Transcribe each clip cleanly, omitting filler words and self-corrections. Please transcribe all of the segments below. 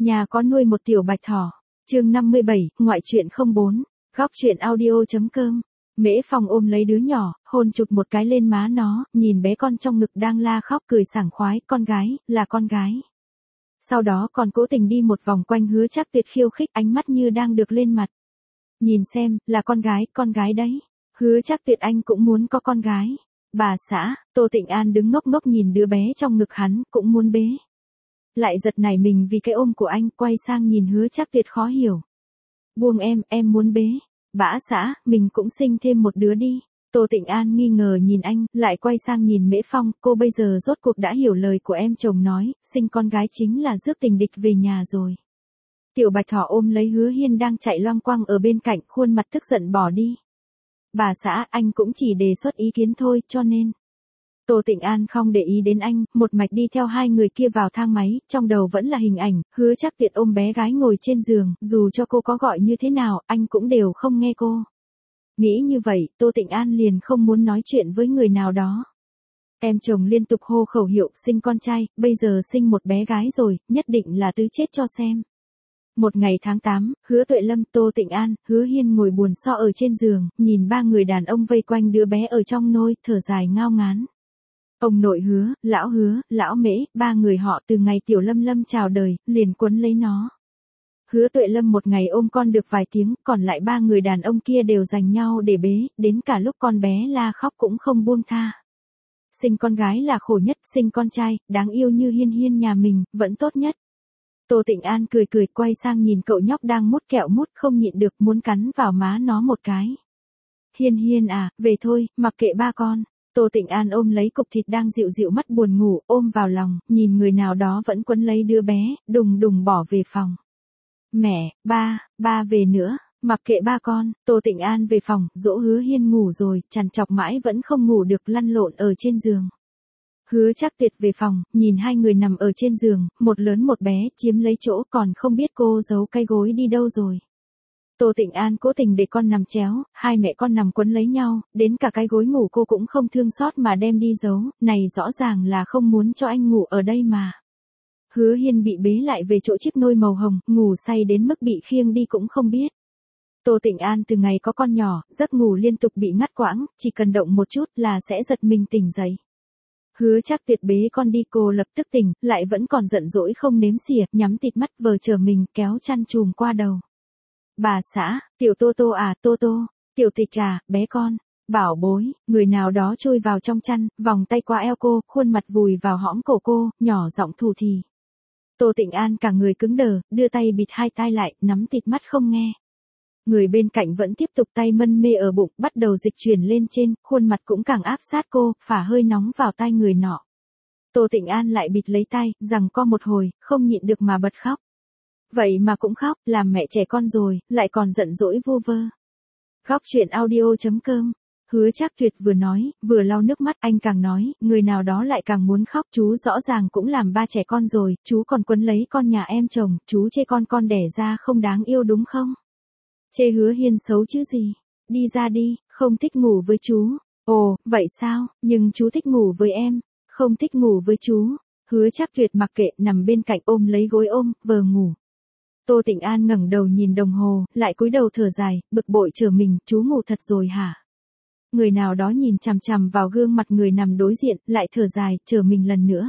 Nhà có nuôi một tiểu bạch thỏ. Chương 57, ngoại truyện 04. Góc truyện audio.com. Mễ Phong ôm lấy đứa nhỏ, hôn chụp một cái lên má nó, nhìn bé con trong ngực đang la khóc cười sảng khoái, con gái, là con gái. Sau đó còn cố tình đi một vòng quanh Hứa Trác Tuyệt khiêu khích, ánh mắt như đang được lên mặt. Nhìn xem, là con gái đấy. Hứa Trác Tuyệt anh cũng muốn có con gái. Bà xã, Tô Tịnh An đứng ngốc ngốc nhìn đứa bé trong ngực hắn, cũng muốn bế. Lại giật nảy mình vì cái ôm của anh, quay sang nhìn Hứa Trác Tuyệt khó hiểu. Buông em muốn bế. Bã xã, mình cũng sinh thêm một đứa đi. Tô Tịnh An nghi ngờ nhìn anh, lại quay sang nhìn Mễ Phong, cô bây giờ rốt cuộc đã hiểu lời của em chồng nói, sinh con gái chính là rước tình địch về nhà rồi. Tiểu bạch thỏ ôm lấy Hứa Hiên đang chạy loang quang ở bên cạnh, khuôn mặt tức giận bỏ đi. Bà xã, anh cũng chỉ đề xuất ý kiến thôi, cho nên. Tô Tịnh An không để ý đến anh, một mạch đi theo hai người kia vào thang máy, trong đầu vẫn là hình ảnh, Hứa Trác Tuyệt ôm bé gái ngồi trên giường, dù cho cô có gọi như thế nào, anh cũng đều không nghe cô. Nghĩ như vậy, Tô Tịnh An liền không muốn nói chuyện với người nào đó. Em chồng liên tục hô khẩu hiệu, sinh con trai, bây giờ sinh một bé gái rồi, nhất định là tứ chết cho xem. Một ngày tháng 8, Hứa Tuệ Lâm, Tô Tịnh An, Hứa Hiên ngồi buồn so ở trên giường, nhìn ba người đàn ông vây quanh đứa bé ở trong nôi, thở dài ngao ngán. Ông nội Hứa, lão Mễ, ba người họ từ ngày Tiểu Lâm Lâm chào đời, liền quấn lấy nó. Hứa Tuệ Lâm một ngày ôm con được vài tiếng, còn lại ba người đàn ông kia đều giành nhau để bế, đến cả lúc con bé la khóc cũng không buông tha. Sinh con gái là khổ nhất, sinh con trai, đáng yêu như Hiên Hiên nhà mình, vẫn tốt nhất. Tô Tịnh An cười quay sang nhìn cậu nhóc đang mút kẹo mút không nhịn được muốn cắn vào má nó một cái. Hiên Hiên à, về thôi, mặc kệ ba con. Tô Tịnh An ôm lấy cục thịt đang dịu mắt buồn ngủ, ôm vào lòng, nhìn người nào đó vẫn quấn lấy đứa bé, đùng bỏ về phòng. Mẹ, ba về nữa, mặc kệ ba con. Tô Tịnh An về phòng, dỗ Hứa Hiên ngủ rồi, trằn trọc mãi vẫn không ngủ được, lăn lộn ở trên giường. Hứa Trác Tuyệt về phòng, nhìn hai người nằm ở trên giường, một lớn một bé, chiếm lấy chỗ, còn không biết cô giấu cái gối đi đâu rồi. Tô Tịnh An cố tình để con nằm chéo, hai mẹ con nằm quấn lấy nhau, đến cả cái gối ngủ cô cũng không thương xót mà đem đi giấu, này rõ ràng là không muốn cho anh ngủ ở đây mà. Hứa Hiên bị bế lại về chỗ chiếc nôi màu hồng, ngủ say đến mức bị khiêng đi cũng không biết. Tô Tịnh An từ ngày có con nhỏ, giấc ngủ liên tục bị ngắt quãng, chỉ cần động một chút là sẽ giật mình tỉnh dậy. Hứa Trác Tuyệt bế con đi, cô lập tức tỉnh, lại vẫn còn giận dỗi không nếm xỉa, nhắm tịt mắt vờ chờ mình, kéo chăn trùm qua đầu. Bà xã, tiểu Tô Tô à, Tô Tô, tiểu Tịch à, bé con, bảo bối, người nào đó chui vào trong chăn, vòng tay qua eo cô, khuôn mặt vùi vào hõm cổ cô, nhỏ giọng thủ thỉ. Tô Tịnh An cả người cứng đờ, đưa tay bịt hai tai lại, nắm tịt mắt không nghe. Người bên cạnh vẫn tiếp tục tay mân mê ở bụng, bắt đầu dịch chuyển lên trên, khuôn mặt cũng càng áp sát cô, phả hơi nóng vào tai người nọ. Tô Tịnh An lại bịt lấy tai, giằng co một hồi, không nhịn được mà bật khóc. Vậy mà cũng khóc, làm mẹ trẻ con rồi, lại còn giận dỗi vu vơ. Góc truyện audio.com. Hứa Trác Tuyệt vừa nói, vừa lau nước mắt, anh càng nói, người nào đó lại càng muốn khóc, chú rõ ràng cũng làm ba trẻ con rồi, chú còn quấn lấy con nhà em chồng, chú chê con đẻ ra không đáng yêu đúng không? Chê Hứa Hiên xấu chứ gì? Đi ra đi, không thích ngủ với chú. Ồ, vậy sao, nhưng chú thích ngủ với em, không thích ngủ với chú. Hứa Trác Tuyệt mặc kệ, nằm bên cạnh ôm lấy gối ôm, vờ ngủ. Tô Tịnh An ngẩng đầu nhìn đồng hồ, lại cúi đầu thở dài, bực bội chờ mình, chú ngủ thật rồi hả? Người nào đó nhìn chằm chằm vào gương mặt người nằm đối diện, lại thở dài, chờ mình lần nữa.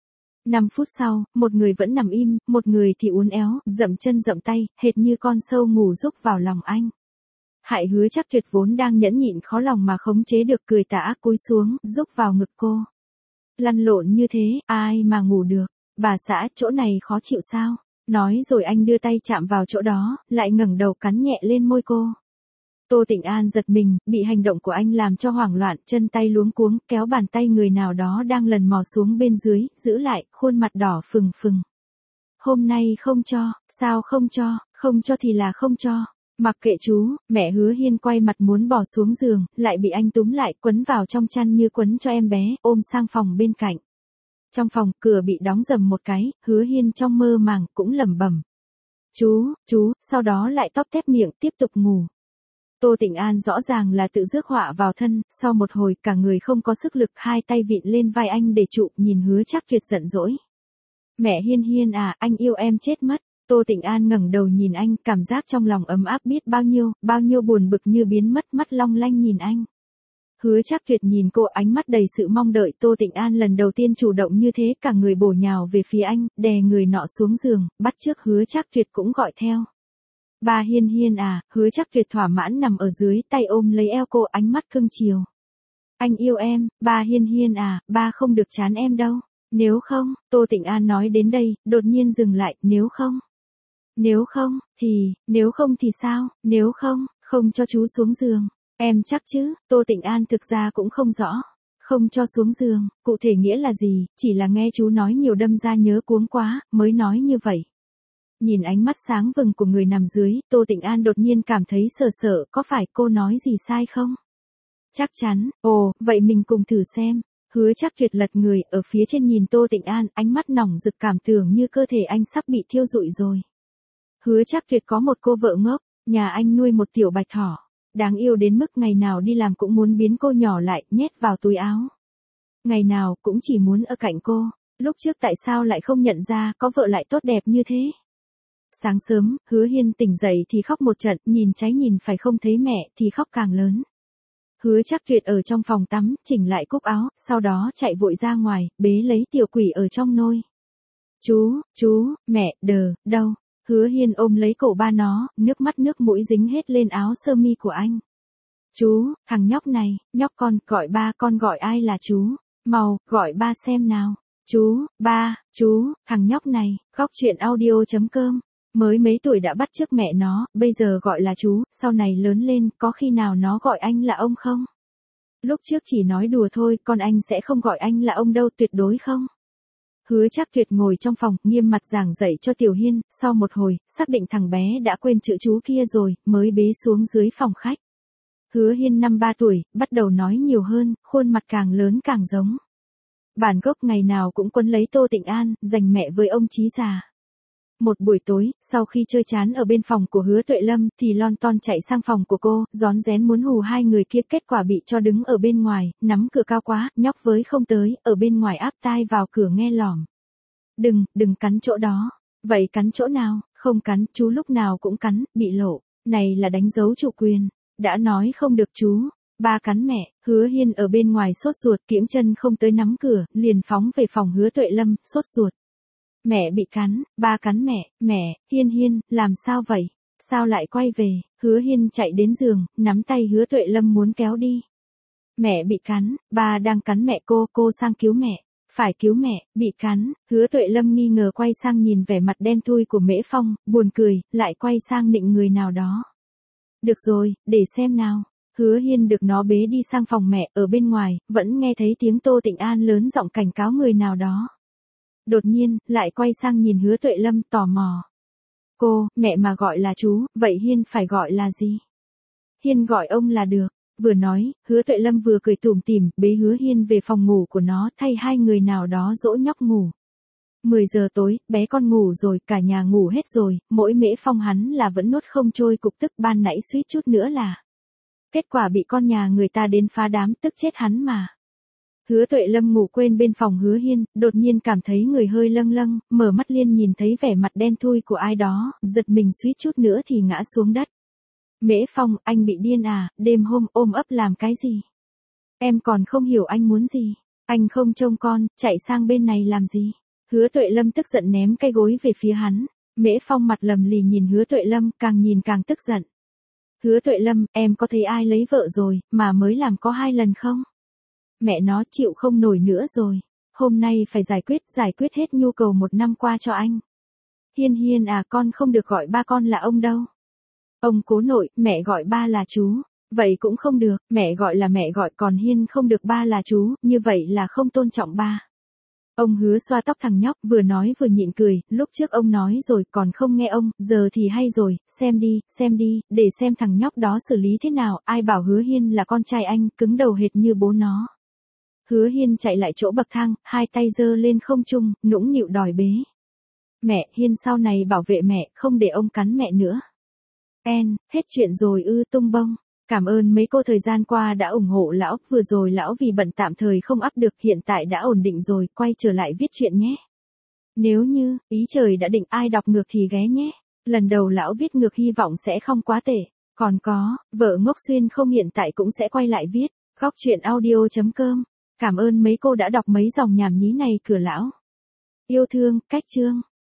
5 phút sau, một người vẫn nằm im, một người thì uốn éo, dậm chân dậm tay, hệt như con sâu ngủ rúc vào lòng anh. Hại Hứa Trác Tuyệt vốn đang nhẫn nhịn khó lòng mà khống chế được, cười tà ác cúi xuống, rúc vào ngực cô. Lăn lộn như thế, ai mà ngủ được? Bà xã, chỗ này khó chịu sao? Nói rồi anh đưa tay chạm vào chỗ đó, lại ngẩng đầu cắn nhẹ lên môi cô. Tô Tịnh An giật mình, bị hành động của anh làm cho hoảng loạn, chân tay luống cuống, kéo bàn tay người nào đó đang lần mò xuống bên dưới, giữ lại, khuôn mặt đỏ phừng phừng. Hôm nay không cho, sao không cho thì là không cho. Mặc kệ chú, mẹ Hứa Hiên quay mặt muốn bỏ xuống giường, lại bị anh túm lại, quấn vào trong chăn như quấn cho em bé, ôm sang phòng bên cạnh. Trong phòng, cửa bị đóng rầm một cái, Hứa Hiên trong mơ màng, cũng lẩm bẩm. Chú, sau đó lại tóp tép miệng, tiếp tục ngủ. Tô Tịnh An rõ ràng là tự rước họa vào thân, sau một hồi cả người không có sức lực, hai tay vịn lên vai anh để trụ, nhìn Hứa Trác Tuyệt giận dỗi. Mẹ Hiên Hiên à, anh yêu em chết mất. Tô Tịnh An ngẩng đầu nhìn anh, cảm giác trong lòng ấm áp biết bao nhiêu buồn bực như biến mất, mắt long lanh nhìn anh. Hứa Trác Tuyệt nhìn cô, ánh mắt đầy sự mong đợi. Tô Tịnh An lần đầu tiên chủ động như thế, cả người bổ nhào về phía anh, đè người nọ xuống giường, bắt chước Hứa Trác Tuyệt cũng gọi theo. Ba Hiên Hiên à, Hứa Trác Tuyệt thỏa mãn nằm ở dưới, tay ôm lấy eo cô, ánh mắt cưng chiều. Anh yêu em, ba Hiên Hiên à, ba không được chán em đâu. Nếu không, Tô Tịnh An nói đến đây, đột nhiên dừng lại, nếu không. Nếu không thì sao, nếu không, không cho chú xuống giường. Em chắc chứ, Tô Tịnh An thực ra cũng không rõ. Không cho xuống giường, cụ thể nghĩa là gì, chỉ là nghe chú nói nhiều đâm ra nhớ cuống quá, mới nói như vậy. Nhìn ánh mắt sáng vừng của người nằm dưới, Tô Tịnh An đột nhiên cảm thấy sợ, có phải cô nói gì sai không? Chắc chắn, vậy mình cùng thử xem. Hứa Trác Tuyệt lật người, ở phía trên nhìn Tô Tịnh An, ánh mắt nòng rực, cảm tưởng như cơ thể anh sắp bị thiêu rụi rồi. Hứa Trác Tuyệt có một cô vợ ngốc, nhà anh nuôi một tiểu bạch thỏ. Đáng yêu đến mức ngày nào đi làm cũng muốn biến cô nhỏ lại, nhét vào túi áo. Ngày nào cũng chỉ muốn ở cạnh cô. Lúc trước tại sao lại không nhận ra có vợ lại tốt đẹp như thế? Sáng sớm, Hứa Hiên tỉnh dậy thì khóc một trận, nhìn trái nhìn phải không thấy mẹ thì khóc càng lớn. Hứa Trác Tuyệt ở trong phòng tắm, chỉnh lại cúc áo, sau đó chạy vội ra ngoài, bế lấy tiểu quỷ ở trong nôi. Chú, mẹ, đâu? Hứa Hiên ôm lấy cổ ba nó, nước mắt nước mũi dính hết lên áo sơ mi của anh. Chú, thằng nhóc này, nhóc con, gọi ba, con gọi ai là chú? Mau, gọi ba xem nào. Chú, thằng nhóc này, góc chuyện audio.com. Mới mấy tuổi đã bắt chước mẹ nó, bây giờ gọi là chú, sau này lớn lên, có khi nào nó gọi anh là ông không? Lúc trước chỉ nói đùa thôi, con anh sẽ không gọi anh là ông đâu, tuyệt đối không. Hứa Trác Tuyệt ngồi trong phòng, nghiêm mặt giảng dạy cho Tiểu Hiên, sau một hồi, xác định thằng bé đã quên chữ chú kia rồi, mới bế xuống dưới phòng khách. Hứa Hiên năm 3 tuổi, bắt đầu nói nhiều hơn, khuôn mặt càng lớn càng giống. Bản gốc ngày nào cũng quấn lấy Tô Tịnh An, giành mẹ với ông Chí già. Một buổi tối, sau khi chơi chán ở bên phòng của Hứa Tuệ Lâm, thì lon ton chạy sang phòng của cô, rón rén muốn hù hai người kia, kết quả bị cho đứng ở bên ngoài, nắm cửa cao quá, nhóc với không tới, ở bên ngoài áp tai vào cửa nghe lỏm. Đừng cắn chỗ đó. Vậy cắn chỗ nào? Không cắn, chú lúc nào cũng cắn, bị lộ. Này là đánh dấu chủ quyền. Đã nói không được chú. Ba cắn mẹ. Hứa Hiên ở bên ngoài sốt ruột, kiễng chân không tới nắm cửa, liền phóng về phòng Hứa Tuệ Lâm, sốt ruột. Mẹ bị cắn, ba cắn mẹ, Hiên, làm sao vậy? Sao lại quay về? Hứa Hiên chạy đến giường, nắm tay Hứa Tuệ Lâm muốn kéo đi. Mẹ bị cắn, ba đang cắn mẹ cô sang cứu mẹ. Phải cứu mẹ, bị cắn. Hứa Tuệ Lâm nghi ngờ quay sang nhìn vẻ mặt đen thui của Mễ Phong, buồn cười, lại quay sang nịnh người nào đó. Được rồi, để xem nào. Hứa Hiên được nó bế đi sang phòng mẹ, ở bên ngoài, vẫn nghe thấy tiếng Tô Tịnh An lớn giọng cảnh cáo người nào đó. Đột nhiên, lại quay sang nhìn Hứa Tuệ Lâm tò mò. Mẹ mà gọi là chú, vậy Hiên phải gọi là gì? Hiên gọi ông là được. Vừa nói, Hứa Tuệ Lâm vừa cười tủm tỉm, bế Hứa Hiên về phòng ngủ của nó, thay hai người nào đó dỗ nhóc ngủ. 10 giờ tối, bé con ngủ rồi, cả nhà ngủ hết rồi, mỗi Mễ Phong hắn là vẫn nuốt không trôi cục tức, ban nãy suýt chút nữa là. Kết quả bị con nhà người ta đến phá đám, tức chết hắn mà. Hứa Tuệ Lâm ngủ quên bên phòng Hứa Hiên, đột nhiên cảm thấy người hơi lâng, mở mắt liên nhìn thấy vẻ mặt đen thui của ai đó, giật mình suýt chút nữa thì ngã xuống đất. Mễ Phong, anh bị điên à, đêm hôm ôm ấp làm cái gì? Em còn không hiểu anh muốn gì. Anh không trông con, chạy sang bên này làm gì? Hứa Tuệ Lâm tức giận ném cái gối về phía hắn. Mễ Phong mặt lầm lì nhìn Hứa Tuệ Lâm, càng nhìn càng tức giận. Hứa Tuệ Lâm, em có thấy ai lấy vợ rồi, mà mới làm có 2 lần không? Mẹ nó chịu không nổi nữa rồi. Hôm nay phải giải quyết hết nhu cầu 1 năm qua cho anh. Hiên à, con không được gọi ba con là ông đâu. Ông cố nội, mẹ gọi ba là chú. Vậy cũng không được, mẹ gọi là mẹ gọi, còn Hiên không được ba là chú, như vậy là không tôn trọng ba. Ông Hứa xoa tóc thằng nhóc, vừa nói vừa nhịn cười, lúc trước ông nói rồi còn không nghe ông, giờ thì hay rồi, xem đi, để xem thằng nhóc đó xử lý thế nào, ai bảo Hứa Hiên là con trai anh, cứng đầu hệt như bố nó. Hứa Hiên chạy lại chỗ bậc thang, hai tay giơ lên không trung, nũng nịu đòi bế. Mẹ, Hiên sau này bảo vệ mẹ, không để ông cắn mẹ nữa. Hết chuyện rồi tung bông. Cảm ơn mấy cô thời gian qua đã ủng hộ lão, vừa rồi lão vì bận tạm thời không up được, hiện tại đã ổn định rồi, quay trở lại viết truyện nhé. Nếu như, ý trời đã định ai đọc ngược thì ghé nhé. Lần đầu lão viết ngược hy vọng sẽ không quá tệ. Còn có, vợ ngốc xuyên không hiện tại cũng sẽ quay lại viết. Góc chuyện audio.com. Cảm ơn mấy cô đã đọc mấy dòng nhảm nhí này cửa lão. Yêu thương, cách chương.